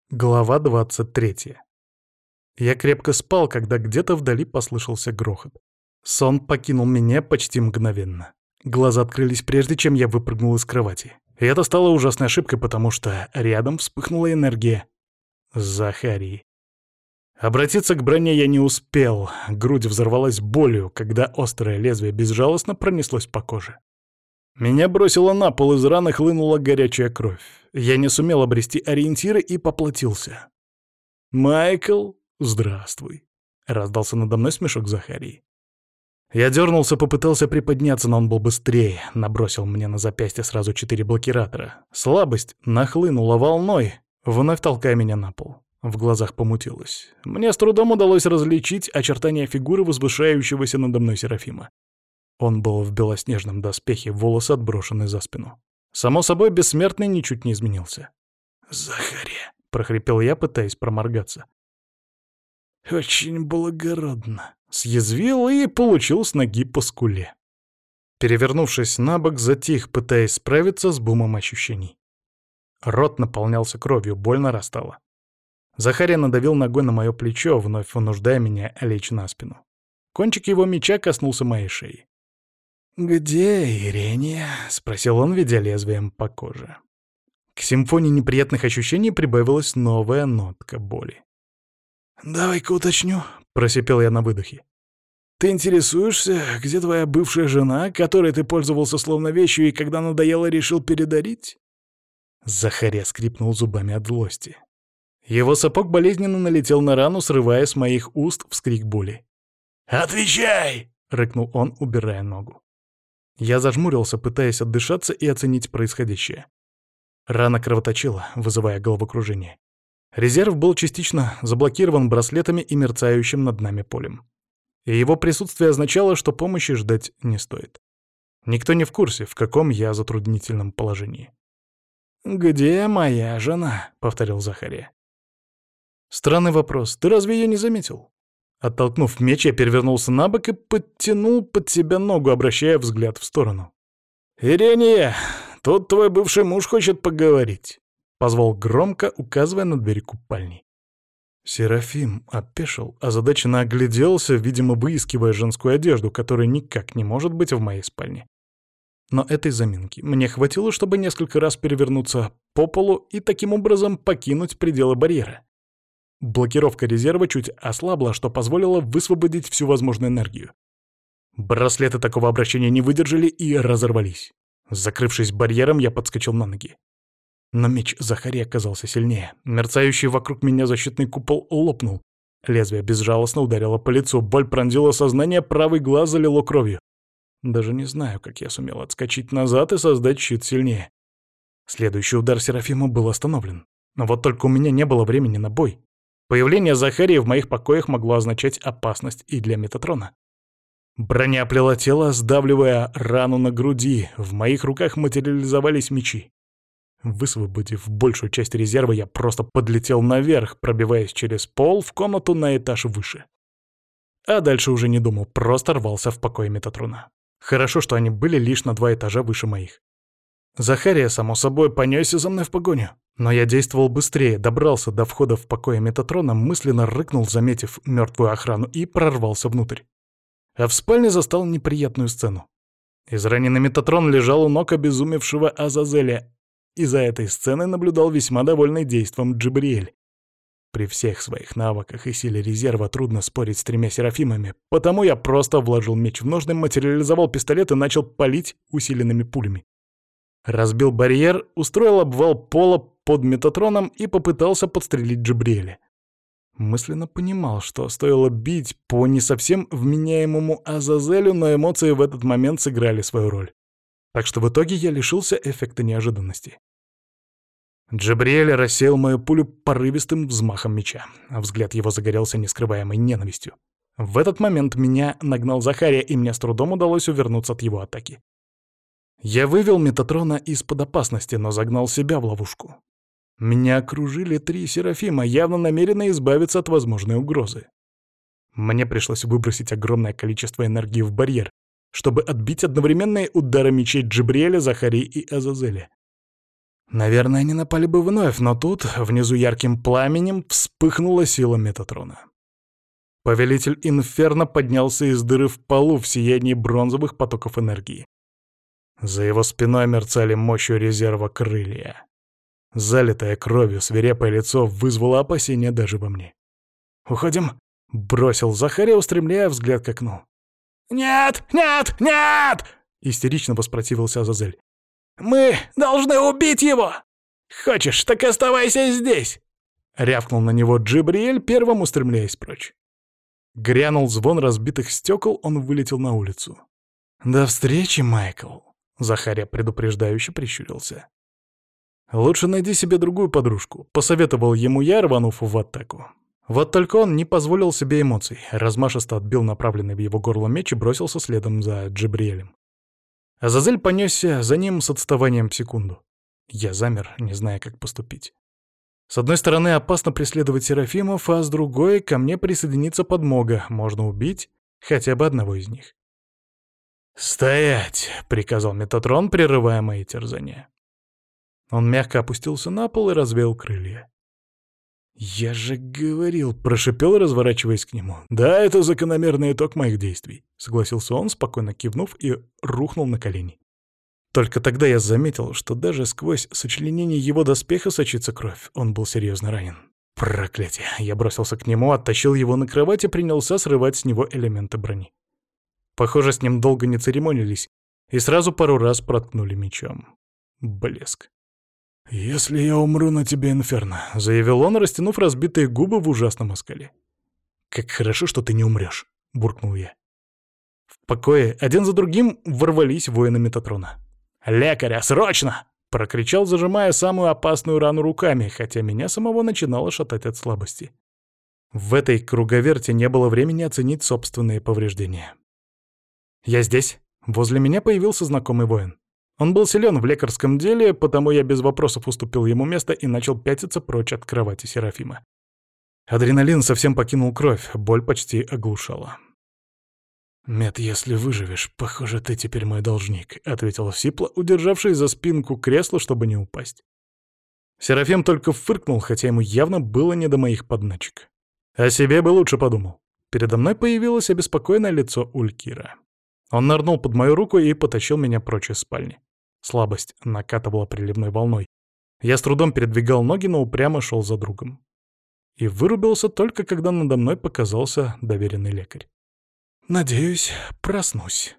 Глава 23. Я крепко спал, когда где-то вдали послышался грохот. Сон покинул меня почти мгновенно. Глаза открылись прежде, чем я выпрыгнул из кровати. И это стало ужасной ошибкой, потому что рядом вспыхнула энергия Захарии. Обратиться к броне я не успел. Грудь взорвалась болью, когда острое лезвие безжалостно пронеслось по коже. Меня бросило на пол, из раны хлынула горячая кровь. Я не сумел обрести ориентиры и поплатился. «Майкл, здравствуй!» — раздался надо мной смешок Захарии. Я дернулся, попытался приподняться, но он был быстрее, набросил мне на запястье сразу 4 блокиратора. Слабость нахлынула волной, вновь толкая меня на пол. В глазах помутилось. Мне с трудом удалось различить очертания фигуры возвышающегося надо мной Серафима. Он был в белоснежном доспехе, волосы отброшены за спину. Само собой, бессмертный ничуть не изменился. «Захария», — прохрипел я, пытаясь проморгаться. «Очень благородно», — съязвил и получил с ноги по скуле. Перевернувшись на бок, затих, пытаясь справиться с бумом ощущений. Рот наполнялся кровью, боль нарастала. Захария надавил ногой на мое плечо, вновь вынуждая меня лечь на спину. Кончик его меча коснулся моей шеи. «Где Ирения?» — спросил он, ведя лезвием по коже. К симфонии неприятных ощущений прибавилась новая нотка боли. «Давай-ка уточню», — просипел я на выдохе. «Ты интересуешься, где твоя бывшая жена, которой ты пользовался словно вещью и когда надоело решил передарить?» Захария скрипнул зубами от злости. Его сапог болезненно налетел на рану, срывая с моих уст вскрик боли. «Отвечай!» — рыкнул он, убирая ногу. Я зажмурился, пытаясь отдышаться и оценить происходящее. Рана кровоточила, вызывая головокружение. Резерв был частично заблокирован браслетами и мерцающим над нами полем. И его присутствие означало, что помощи ждать не стоит. Никто не в курсе, в каком я затруднительном положении. «Где моя жена?» — повторил Захария. «Странный вопрос. Ты разве ее не заметил?» Оттолкнув меч, я перевернулся на бок и подтянул под себя ногу, обращая взгляд в сторону. «Ирения, тут твой бывший муж хочет поговорить», — позвал громко, указывая на дверь купальни. Серафим опешил, озадаченно огляделся, видимо, выискивая женскую одежду, которая никак не может быть в моей спальне. Но этой заминки мне хватило, чтобы несколько раз перевернуться по полу и таким образом покинуть пределы барьера. Блокировка резерва чуть ослабла, что позволило высвободить всю возможную энергию. Браслеты такого обращения не выдержали и разорвались. Закрывшись барьером, я подскочил на ноги. Но меч Захарии оказался сильнее. Мерцающий вокруг меня защитный купол лопнул. Лезвие безжалостно ударило по лицу, боль пронзила сознание, правый глаз залило кровью. Даже не знаю, как я сумел отскочить назад и создать щит сильнее. Следующий удар Серафима был остановлен. Но вот только у меня не было времени на бой. Появление Захарии в моих покоях могло означать опасность и для Метатрона. Броня оплела тело, сдавливая рану на груди. В моих руках материализовались мечи. Высвободив большую часть резерва, я просто подлетел наверх, пробиваясь через пол в комнату на этаж выше. А дальше уже не думал, просто рвался в покое Метатрона. Хорошо, что они были лишь на 2 этажа выше моих. Захария, само собой, понёсся за мной в погоню. Но я действовал быстрее, добрался до входа в покое Метатрона, мысленно рыкнул, заметив мертвую охрану, и прорвался внутрь. А в спальне застал неприятную сцену. Израненный Метатрон лежал у ног обезумевшего Азазеля, и за этой сценой наблюдал весьма довольный действом Джабриэль. При всех своих навыках и силе резерва трудно спорить с 3 Серафимами, потому я просто вложил меч в ножны, материализовал пистолет и начал палить усиленными пулями. Разбил барьер, устроил обвал пола под Метатроном и попытался подстрелить Джабриэля. Мысленно понимал, что стоило бить по не совсем вменяемому Азазелю, но эмоции в этот момент сыграли свою роль. Так что в итоге я лишился эффекта неожиданности. Джабриэль рассеял мою пулю порывистым взмахом меча. Взгляд его загорелся нескрываемой ненавистью. В этот момент меня нагнал Захария, и мне с трудом удалось увернуться от его атаки. Я вывел Метатрона из-под опасности, но загнал себя в ловушку. Меня окружили 3 Серафима, явно намеренные избавиться от возможной угрозы. Мне пришлось выбросить огромное количество энергии в барьер, чтобы отбить одновременные удары мечей Джабриэля, Захарии и Азазеля. Наверное, они напали бы вновь, но тут внизу ярким пламенем вспыхнула сила Метатрона. Повелитель Инферно поднялся из дыры в полу в сиянии бронзовых потоков энергии. За его спиной мерцали мощью резерва крылья. Залитое кровью свирепое лицо вызвало опасения даже во мне. «Уходим?» — бросил Захария, устремляя взгляд к окну. «Нет! Нет! Нет!» — истерично воспротивился Азазель. «Мы должны убить его! Хочешь, так оставайся здесь!» Рявкнул на него Джибриэль, первым устремляясь прочь. Грянул звон разбитых стекол, он вылетел на улицу. «До встречи, Майкл!» — Захария предупреждающе прищурился. «Лучше найди себе другую подружку», — посоветовал ему я, рванув в атаку. Вот только он не позволил себе эмоций, размашисто отбил направленный в его горло меч и бросился следом за Джибриэлем. Азазель понесся за ним с отставанием в секунду. Я замер, не зная, как поступить. С одной стороны, опасно преследовать Серафимов, а с другой — ко мне присоединится подмога, можно убить хотя бы одного из них. «Стоять!» — приказал Метатрон, прерывая мои терзания. Он мягко опустился на пол и развеял крылья. «Я же говорил», — прошипел, разворачиваясь к нему. «Да, это закономерный итог моих действий», — согласился он, спокойно кивнув и рухнул на колени. Только тогда я заметил, что даже сквозь сочленение его доспеха сочится кровь. Он был серьезно ранен. Проклятие. Я бросился к нему, оттащил его на кровать и принялся срывать с него элементы брони. Похоже, с ним долго не церемонились и сразу пару раз проткнули мечом. Блеск. «Если я умру на тебе, Инферно», — заявил он, растянув разбитые губы в ужасном оскале. «Как хорошо, что ты не умрешь», — буркнул я. В покое один за другим ворвались воины Метатрона. «Лекаря, срочно!» — прокричал, зажимая самую опасную рану руками, хотя меня самого начинало шатать от слабости. В этой круговерти не было времени оценить собственные повреждения. «Я здесь». Возле меня появился знакомый воин. Он был силен в лекарском деле, потому я без вопросов уступил ему место и начал пятиться прочь от кровати Серафима. Адреналин совсем покинул кровь, боль почти оглушала. «Мет, если выживешь, похоже, ты теперь мой должник», — ответил Сипла, удержавший за спинку кресла, чтобы не упасть. Серафим только фыркнул, хотя ему явно было не до моих подначек. О себе бы лучше подумал. Передо мной появилось обеспокоенное лицо Улькира. Он нырнул под мою руку и потащил меня прочь из спальни. Слабость накатывала приливной волной. Я с трудом передвигал ноги, но упрямо шел за другом. И вырубился только, когда надо мной показался доверенный лекарь. «Надеюсь, проснусь».